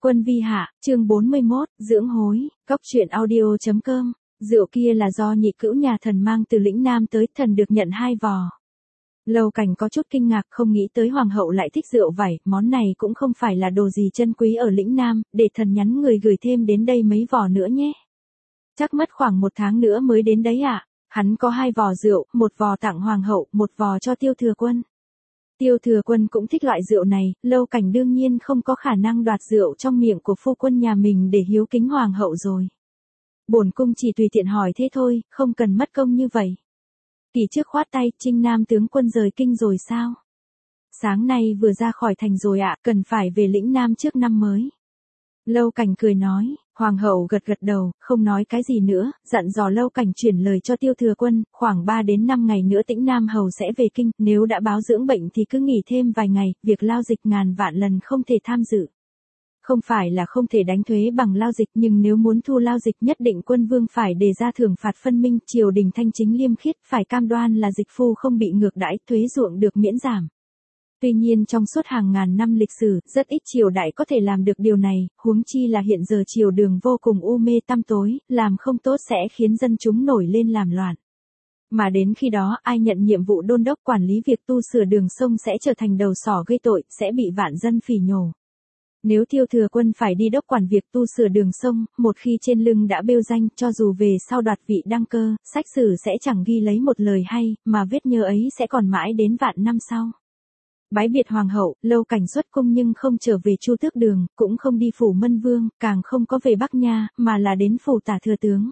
Quân vi hạ, chương 41, dưỡng hối, cóc truyện audio.com. Rượu kia là do nhị cữu nhà thần mang từ lĩnh Nam tới, thần được nhận 2 vò. Lâu Cảnh có chút kinh ngạc, không nghĩ tới hoàng hậu lại thích rượu vải, món này cũng không phải là đồ gì chân quý ở lĩnh Nam, để thần nhắn người gửi thêm đến đây mấy vò nữa nhé. Chắc mất khoảng 1 tháng nữa mới đến đấy ạ. Hắn có 2 vò rượu, 1 vò tặng hoàng hậu, 1 vò cho Tiêu Thừa Quân. Tiêu Thừa Quân cũng thích loại rượu này, Lâu Cảnh đương nhiên không có khả năng đoạt rượu trong miệng của phu quân nhà mình để hiếu kính hoàng hậu rồi. Bổn cung chỉ tùy tiện hỏi thế thôi, không cần mất công như vậy. Kỳ trước khoát tay, Trinh Nam tướng quân rời kinh rồi sao? Sáng nay vừa ra khỏi thành rồi ạ, cần phải về lĩnh Nam trước năm mới. Lâu Cảnh cười nói, hoàng hậu gật gật đầu, không nói cái gì nữa, dặn dò Lâu Cảnh chuyển lời cho Tiêu Thừa Quân, khoảng 3 đến 5 ngày nữa Tĩnh Nam hầu sẽ về kinh, nếu đã báo dưỡng bệnh thì cứ nghỉ thêm vài ngày, việc lao dịch ngàn vạn lần không thể tham dự. Không phải là không thể đánh thuế bằng lao dịch, nhưng nếu muốn thu lao dịch nhất định quân vương phải đề ra thưởng phạt phân minh, triều đình thanh chính liêm khiết, phải cam đoan là dịch phu không bị ngược đãi, thuế ruộng được miễn giảm. Tuy nhiên trong suốt hàng ngàn năm lịch sử, rất ít triều đại có thể làm được điều này, huống chi là hiện giờ triều đường vô cùng u mê tăm tối, làm không tốt sẽ khiến dân chúng nổi lên làm loạn. Mà đến khi đó, ai nhận nhiệm vụ đôn đốc quản lý việc tu sửa đường sông sẽ trở thành đầu sỏ gây tội, sẽ bị vạn dân phỉ nhổ. Nếu Tiêu Thừa Quân phải đi đốc quản việc tu sửa đường sông, một khi trên lưng đã bêu danh, cho dù về sau đoạt vị đăng cơ, sách sử sẽ chẳng ghi lấy một lời hay, mà vết nhơ ấy sẽ còn mãi đến vạn năm sau. Bái biệt hoàng hậu, Lâu Cảnh xuất cung nhưng không trở về Chu Tước Đường, cũng không đi phủ Mân Vương, càng không có về Bắc Nha, mà là đến phủ Tả Thừa Tướng.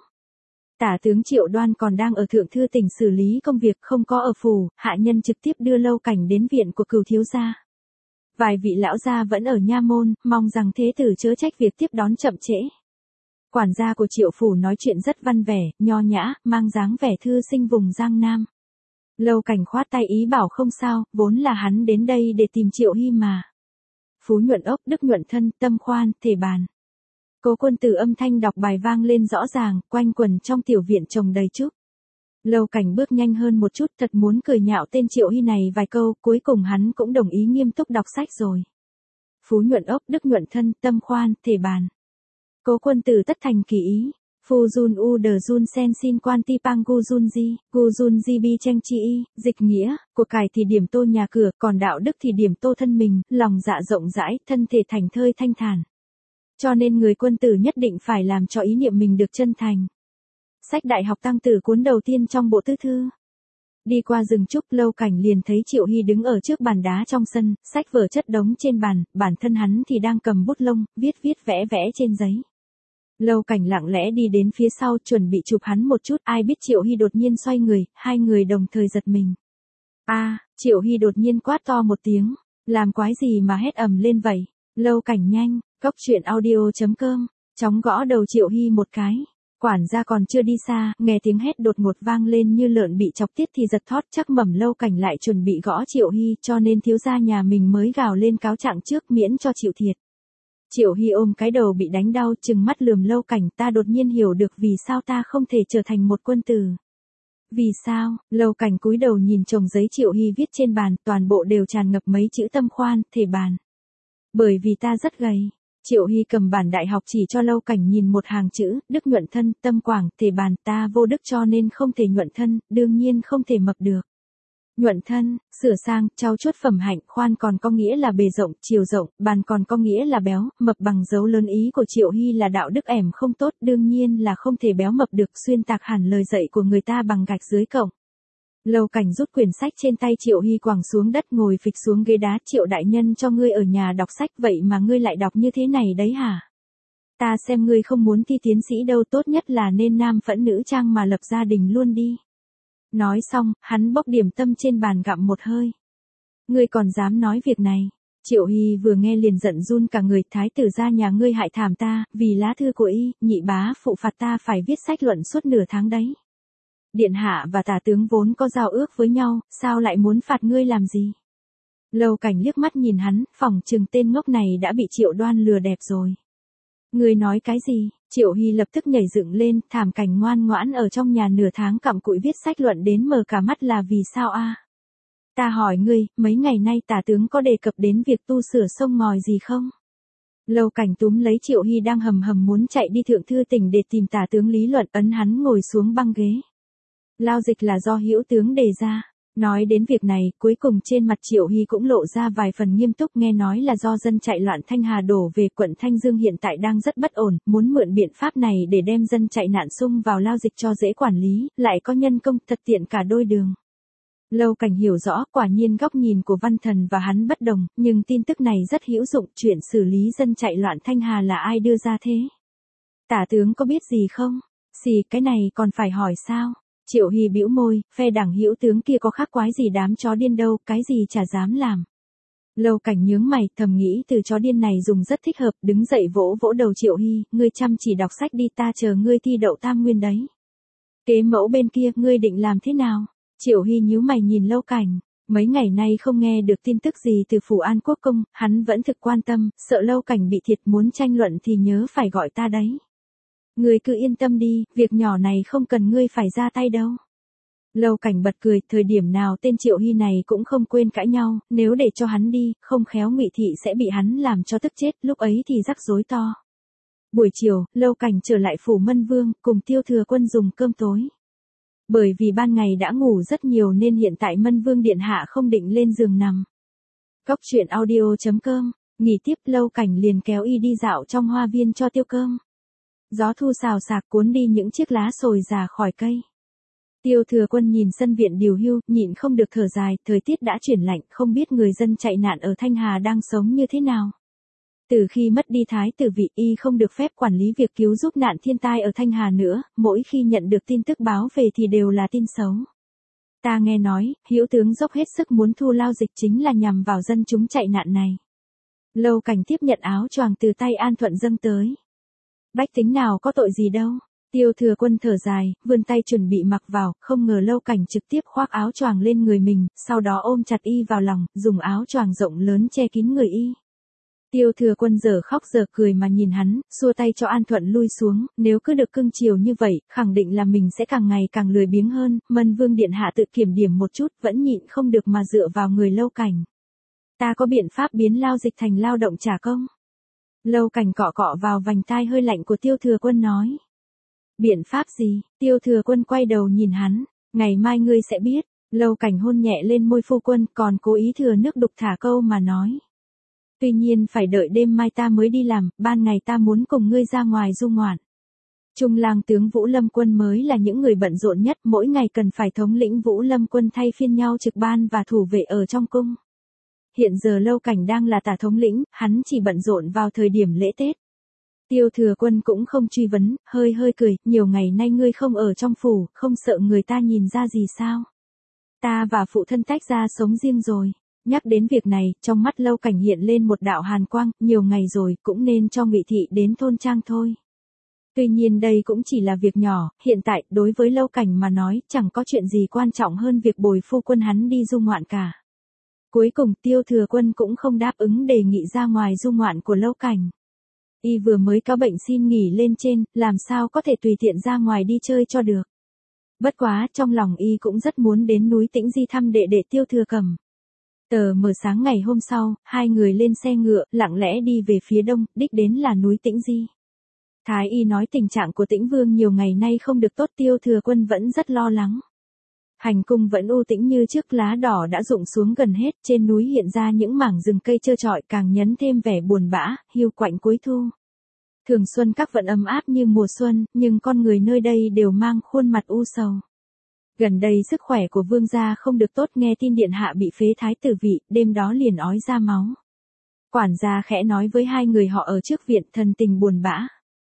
Tả tướng Triệu Đoan còn đang ở Thượng Thư tỉnh xử lý công việc, không có ở phủ, hạ nhân trực tiếp đưa Lâu Cảnh đến viện của Cửu thiếu gia. Vài vị lão gia vẫn ở nha môn, mong rằng thế tử chớ trách việc tiếp đón chậm trễ. Quản gia của Triệu phủ nói chuyện rất văn vẻ, nho nhã, mang dáng vẻ thư sinh vùng Giang Nam. Lâu Cảnh khoát tay ý bảo không sao, vốn là hắn đến đây để tìm Triệu Hy mà. Phú nhuận ốc, đức nhuận thân, tâm khoan, thể bàn. Cố Quân Tử âm thanh đọc bài vang lên rõ ràng, quanh quần trong tiểu viện trồng đầy trúc. Lâu Cảnh bước nhanh hơn một chút, thật muốn cười nhạo tên Triệu Hy này vài câu, cuối cùng hắn cũng đồng ý nghiêm túc đọc sách rồi. Phú nhuận ốc, đức nhuận thân, tâm khoan, thể bàn. Cố Quân Tử tất thành kỳ ý. Phu Jun U De Jun Sen Sin Quan Ti Pang Gu Jun Ji Bi Cheng Chi Y, dịch nghĩa, của cải thì điểm tô nhà cửa, còn đạo đức thì điểm tô thân mình, lòng dạ rộng rãi, thân thể thành thơi thanh thản. Cho nên người quân tử nhất định phải làm cho ý niệm mình được chân thành. Sách Đại học Tăng Tử cuốn đầu tiên trong bộ tứ thư. Đi qua rừng trúc, Lâu Cảnh liền thấy Triệu Hy đứng ở trước bàn đá trong sân, sách vở chất đống trên bàn, bản thân hắn thì đang cầm bút lông, viết vẽ trên giấy. Lâu Cảnh lặng lẽ đi đến phía sau, chuẩn bị chụp hắn một chút, ai biết Triệu Hy đột nhiên xoay người, hai người đồng thời giật mình. Triệu Hy đột nhiên quát to một tiếng, làm quái gì mà hét ầm lên vậy? Lâu Cảnh nhanh, cóc truyện audio.com, chóng gõ đầu Triệu Hy một cái. Quản gia còn chưa đi xa, nghe tiếng hét đột ngột vang lên như lợn bị chọc tiết thì giật thót, chắc mẩm Lâu Cảnh lại chuẩn bị gõ Triệu Hy, cho nên thiếu gia nhà mình mới gào lên cáo trạng trước miễn cho chịu thiệt. Triệu Hy ôm cái đầu bị đánh đau, trừng mắt lườm Lâu Cảnh, ta đột nhiên hiểu được vì sao ta không thể trở thành một quân tử. Vì sao? Lâu Cảnh cúi đầu nhìn chồng giấy Triệu Hy viết trên bàn, toàn bộ đều tràn ngập mấy chữ tâm khoan, thể bàn. Bởi vì ta rất gầy. Triệu Hy cầm bản đại học chỉ cho Lâu Cảnh nhìn một hàng chữ, đức nhuận thân, tâm quảng, thể bàn, ta vô đức cho nên không thể nhuận thân, đương nhiên không thể mập được. Nhuận thân, sửa sang, trau chuốt phẩm hạnh, khoan còn có nghĩa là bề rộng, chiều rộng, bàn còn có nghĩa là béo, mập bằng dấu lớn ý của Triệu Hy là đạo đức ẻm không tốt, đương nhiên là không thể béo mập được, xuyên tạc hẳn lời dạy của người ta bằng gạch dưới cổng. Lâu Cảnh rút quyển sách trên tay Triệu Hy quẳng xuống đất, ngồi phịch xuống ghế đá. Triệu đại nhân cho ngươi ở nhà đọc sách, vậy mà ngươi lại đọc như thế này đấy hả? Ta xem ngươi không muốn thi tiến sĩ đâu, tốt nhất là nên nam phẫn nữ trang mà lập gia đình luôn đi. Nói xong, hắn bốc điểm tâm trên bàn gặm một hơi. Ngươi còn dám nói việc này? Triệu Hy vừa nghe liền giận run cả người, thái tử gia nhà ngươi hại thảm ta, vì lá thư của y, nhị bá phụ phạt ta phải viết sách luận suốt nửa tháng đấy. Điện hạ và tả tướng vốn có giao ước với nhau, sao lại muốn phạt ngươi làm gì? Lâu Cảnh liếc mắt nhìn hắn, phỏng chừng tên ngốc này đã bị Triệu Đoan lừa đẹp rồi. Ngươi nói cái gì? Triệu Hy lập tức nhảy dựng lên, Thảm Cảnh ngoan ngoãn ở trong nhà nửa tháng cặm cụi viết sách luận đến mờ cả mắt là vì sao a? Ta hỏi ngươi, mấy ngày nay tả tướng có đề cập đến việc tu sửa sông ngòi gì không? Lâu Cảnh túm lấy Triệu Hy đang hầm hầm muốn chạy đi thượng thư tỉnh để tìm tả tướng lý luận, ấn hắn ngồi xuống băng ghế. Lao dịch là do hữu tướng đề ra. Nói đến việc này, cuối cùng trên mặt Triệu Hy cũng lộ ra vài phần nghiêm túc, nghe nói là do dân chạy loạn Thanh Hà đổ về quận Thanh Dương hiện tại đang rất bất ổn, muốn mượn biện pháp này để đem dân chạy nạn xung vào Lao dịch cho dễ quản lý, lại có nhân công thật tiện cả đôi đường. Lâu Cảnh hiểu rõ, quả nhiên góc nhìn của Văn Thần và hắn bất đồng, nhưng tin tức này rất hữu dụng, chuyện xử lý dân chạy loạn Thanh Hà là ai đưa ra thế? Tả tướng có biết gì không? Cái này còn phải hỏi sao? Triệu Hy bĩu môi, phe đảng hữu tướng kia có khác quái gì đám chó điên đâu, cái gì chả dám làm. Lâu Cảnh nhướng mày, thầm nghĩ từ chó điên này dùng rất thích hợp, đứng dậy vỗ vỗ đầu Triệu Hy, ngươi chăm chỉ đọc sách đi, ta chờ ngươi thi đậu tam nguyên đấy. Kế mẫu bên kia, ngươi định làm thế nào? Triệu Hy nhíu mày nhìn Lâu Cảnh, mấy ngày nay không nghe được tin tức gì từ Phủ An Quốc công, hắn vẫn thực quan tâm, sợ Lâu Cảnh bị thiệt, muốn tranh luận thì nhớ phải gọi ta đấy. Ngươi cứ yên tâm đi, việc nhỏ này không cần ngươi phải ra tay đâu. Lâu Cảnh bật cười, thời điểm nào tên Triệu Hy này cũng không quên cãi nhau, nếu để cho hắn đi, không khéo Ngụy Thị sẽ bị hắn làm cho tức chết, lúc ấy thì rắc rối to. Buổi chiều, Lâu Cảnh trở lại Phủ Mân Vương, cùng Tiêu Thừa Quân dùng cơm tối. Bởi vì ban ngày đã ngủ rất nhiều nên hiện tại Mân Vương điện hạ không định lên giường nằm. Cóc truyện audio.com, nghỉ tiếp. Lâu Cảnh liền kéo y đi dạo trong hoa viên cho tiêu cơm. Gió thu xào xạc cuốn đi những chiếc lá xồi già khỏi cây. Tiêu Thừa Quân nhìn sân viện điều hưu, nhịn không được thở dài, thời tiết đã chuyển lạnh, không biết người dân chạy nạn ở Thanh Hà đang sống như thế nào. Từ khi mất đi thái tử vị, y không được phép quản lý việc cứu giúp nạn thiên tai ở Thanh Hà nữa, mỗi khi nhận được tin tức báo về thì đều là tin xấu. Ta nghe nói, hữu tướng dốc hết sức muốn thu Lao dịch chính là nhằm vào dân chúng chạy nạn này. Lâu Cảnh tiếp nhận áo choàng từ tay An Thuận dâng tới. Bách tính nào có tội gì đâu. Tiêu Thừa Quân thở dài, vươn tay chuẩn bị mặc vào, không ngờ Lâu Cảnh trực tiếp khoác áo choàng lên người mình, sau đó ôm chặt y vào lòng, dùng áo choàng rộng lớn che kín người y. Tiêu Thừa Quân giờ khóc giờ cười mà nhìn hắn, xua tay cho An Thuận lui xuống, nếu cứ được cưng chiều như vậy, khẳng định là mình sẽ càng ngày càng lười biếng hơn. Mân Vương điện hạ tự kiểm điểm một chút, vẫn nhịn không được mà dựa vào người Lâu Cảnh. Ta có biện pháp biến Lao dịch thành lao động trả công. Lâu Cảnh cọ cọ vào vành tai hơi lạnh của Tiêu Thừa Quân nói. Biện pháp gì? Tiêu Thừa Quân quay đầu nhìn hắn, ngày mai ngươi sẽ biết. Lâu Cảnh hôn nhẹ lên môi phu quân, còn cố ý thừa nước đục thả câu mà nói. Tuy nhiên phải đợi đêm mai ta mới đi làm, ban ngày ta muốn cùng ngươi ra ngoài du ngoạn. Trung lang tướng Vũ Lâm Quân mới là những người bận rộn nhất, mỗi ngày cần phải thống lĩnh Vũ Lâm Quân thay phiên nhau trực ban và thủ vệ ở trong cung. Hiện giờ Lâu Cảnh đang là tả thống lĩnh, hắn chỉ bận rộn vào thời điểm lễ Tết. Tiêu Thừa Quân cũng không truy vấn, hơi cười, nhiều ngày nay ngươi không ở trong phủ, không sợ người ta nhìn ra gì sao? Ta và phụ thân tách ra sống riêng rồi. Nhắc đến việc này, trong mắt Lâu Cảnh hiện lên một đạo hàn quang, nhiều ngày rồi, cũng nên cho Ngụy Thị đến thôn trang thôi. Tuy nhiên đây cũng chỉ là việc nhỏ, hiện tại, đối với Lâu Cảnh mà nói, chẳng có chuyện gì quan trọng hơn việc bồi phu quân hắn đi du ngoạn cả. Cuối cùng Tiêu Thừa Quân cũng không đáp ứng đề nghị ra ngoài du ngoạn của Lâu Cảnh. Y vừa mới có bệnh xin nghỉ lên trên, làm sao có thể tùy tiện ra ngoài đi chơi cho được. Bất quá, trong lòng y cũng rất muốn đến núi Tĩnh Di thăm đệ đệ Tiêu Thừa Cẩm. Tờ mờ sáng ngày hôm sau, hai người lên xe ngựa, lặng lẽ đi về phía đông, đích đến là núi Tĩnh Di. Thái y nói tình trạng của Tĩnh Vương nhiều ngày nay không được tốt, Tiêu Thừa Quân vẫn rất lo lắng. Hành cung vẫn u tĩnh như trước, lá đỏ đã rụng xuống gần hết, trên núi hiện ra những mảng rừng cây trơ trọi càng nhấn thêm vẻ buồn bã, hiu quạnh cuối thu. Thường xuân các vẫn ấm áp như mùa xuân, nhưng con người nơi đây đều mang khuôn mặt u sầu. Gần đây sức khỏe của vương gia không được tốt, nghe tin điện hạ bị phế thái tử vị, đêm đó liền ói ra máu. Quản gia khẽ nói với hai người họ ở trước viện, thần tình buồn bã.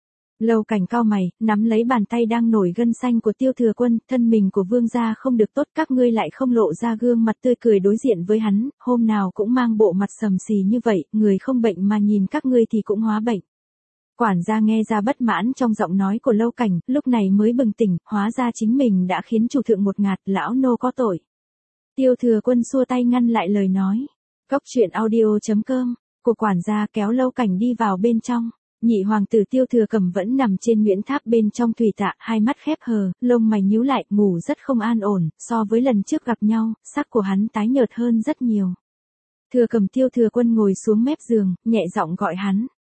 Lâu Cảnh cau mày, nắm lấy bàn tay đang nổi gân xanh của Tiêu Thừa Quân, thân mình của vương gia không được tốt, các ngươi lại không lộ ra gương mặt tươi cười đối diện với hắn, hôm nào cũng mang bộ mặt sầm xì như vậy, người không bệnh mà nhìn các ngươi thì cũng hóa bệnh. Quản gia nghe ra bất mãn trong giọng nói của Lâu Cảnh, lúc này mới bừng tỉnh, hóa ra chính mình đã khiến chủ thượng một ngạt, lão nô có tội. Tiêu Thừa Quân xua tay ngăn lại lời nói. Cóc truyện audio.com, của quản gia kéo Lâu Cảnh đi vào bên trong. Nhị hoàng tử Tiêu Thừa Cẩm vẫn nằm trên Nguyễn Tháp bên trong thủy tạ, hai mắt khép hờ, lông mày nhíu lại, ngủ rất không an ổn, so với lần trước gặp nhau, sắc của hắn tái nhợt hơn rất nhiều. Thừa Cẩm. Tiêu Thừa Quân ngồi xuống mép giường, nhẹ giọng gọi hắn.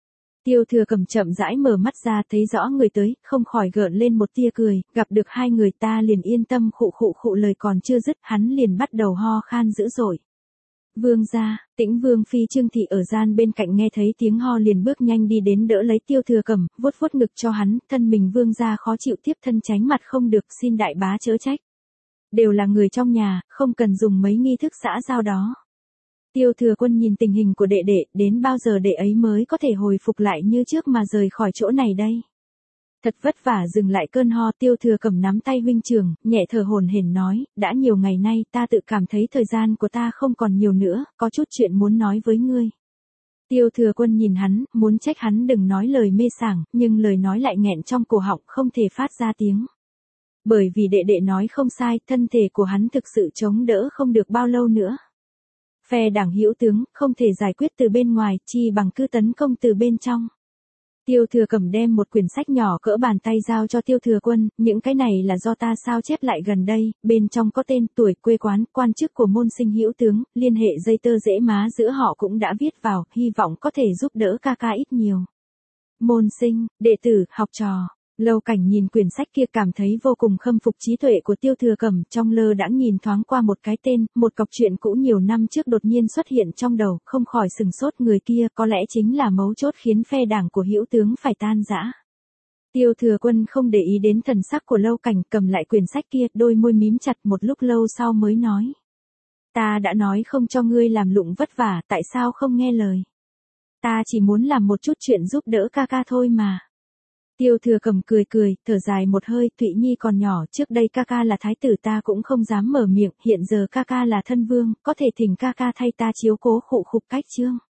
Tiêu Thừa Cầm chậm rãi mở mắt ra thấy rõ người tới, không khỏi gợn lên một tia cười, gặp được hai người ta liền yên tâm khụ khụ khụ lời còn chưa dứt, hắn liền bắt đầu ho khan dữ dội. Vương gia, Tĩnh Vương phi Trương thị ở gian bên cạnh nghe thấy tiếng ho liền bước nhanh đi đến đỡ lấy Tiêu Thừa Cầm, vuốt vuốt ngực cho hắn, thân mình vương gia khó chịu tiếp thân tránh mặt không được, xin đại bá chớ trách. Đều là người trong nhà, không cần dùng mấy nghi thức xã giao đó. Tiêu Thừa Quân nhìn tình hình của đệ đệ, đến bao giờ đệ ấy mới có thể hồi phục lại như trước mà rời khỏi chỗ này đây. Thật vất vả dừng lại cơn ho, Tiêu Thừa Cầm nắm tay huynh trưởng, nhẹ thở hổn hển nói, đã nhiều ngày nay ta tự cảm thấy thời gian của ta không còn nhiều nữa, có chút chuyện muốn nói với ngươi. Tiêu Thừa Quân nhìn hắn, muốn trách hắn đừng nói lời mê sảng, nhưng lời nói lại nghẹn trong cổ họng không thể phát ra tiếng. Bởi vì đệ đệ nói không sai, thân thể của hắn thực sự chống đỡ không được bao lâu nữa. Phe đảng hữu tướng không thể giải quyết từ bên ngoài, chi bằng cứ tấn công từ bên trong. Tiêu Thừa Cầm đem một quyển sách nhỏ cỡ bàn tay giao cho Tiêu Thừa Quân, những cái này là do ta sao chép lại gần đây, bên trong có tên, tuổi, quê quán, quan chức của môn sinh hữu tướng, liên hệ dây tơ dễ má giữa họ cũng đã viết vào, hy vọng có thể giúp đỡ ca ca ít nhiều. Môn sinh, đệ tử, học trò. Lâu Cảnh nhìn quyển sách kia cảm thấy vô cùng khâm phục trí tuệ của Tiêu Thừa Cầm, trong lơ đãng nhìn thoáng qua một cái tên, một cọc chuyện cũ nhiều năm trước đột nhiên xuất hiện trong đầu, không khỏi sừng sốt, người kia có lẽ chính là mấu chốt khiến phe đảng của hữu tướng phải tan rã. Tiêu Thừa Quân không để ý đến thần sắc của Lâu Cảnh, cầm lại quyển sách kia, đôi môi mím chặt một lúc lâu sau mới nói. Ta đã nói không cho ngươi làm lụng vất vả, tại sao không nghe lời? Ta chỉ muốn làm một chút chuyện giúp đỡ ca ca thôi mà. Tiêu Thừa Cầm cười cười, thở dài một hơi, Thụy Nhi còn nhỏ, trước đây ca ca là thái tử ta cũng không dám mở miệng, hiện giờ ca ca là thân vương, có thể thỉnh ca ca thay ta chiếu cố khụ khục cách chương.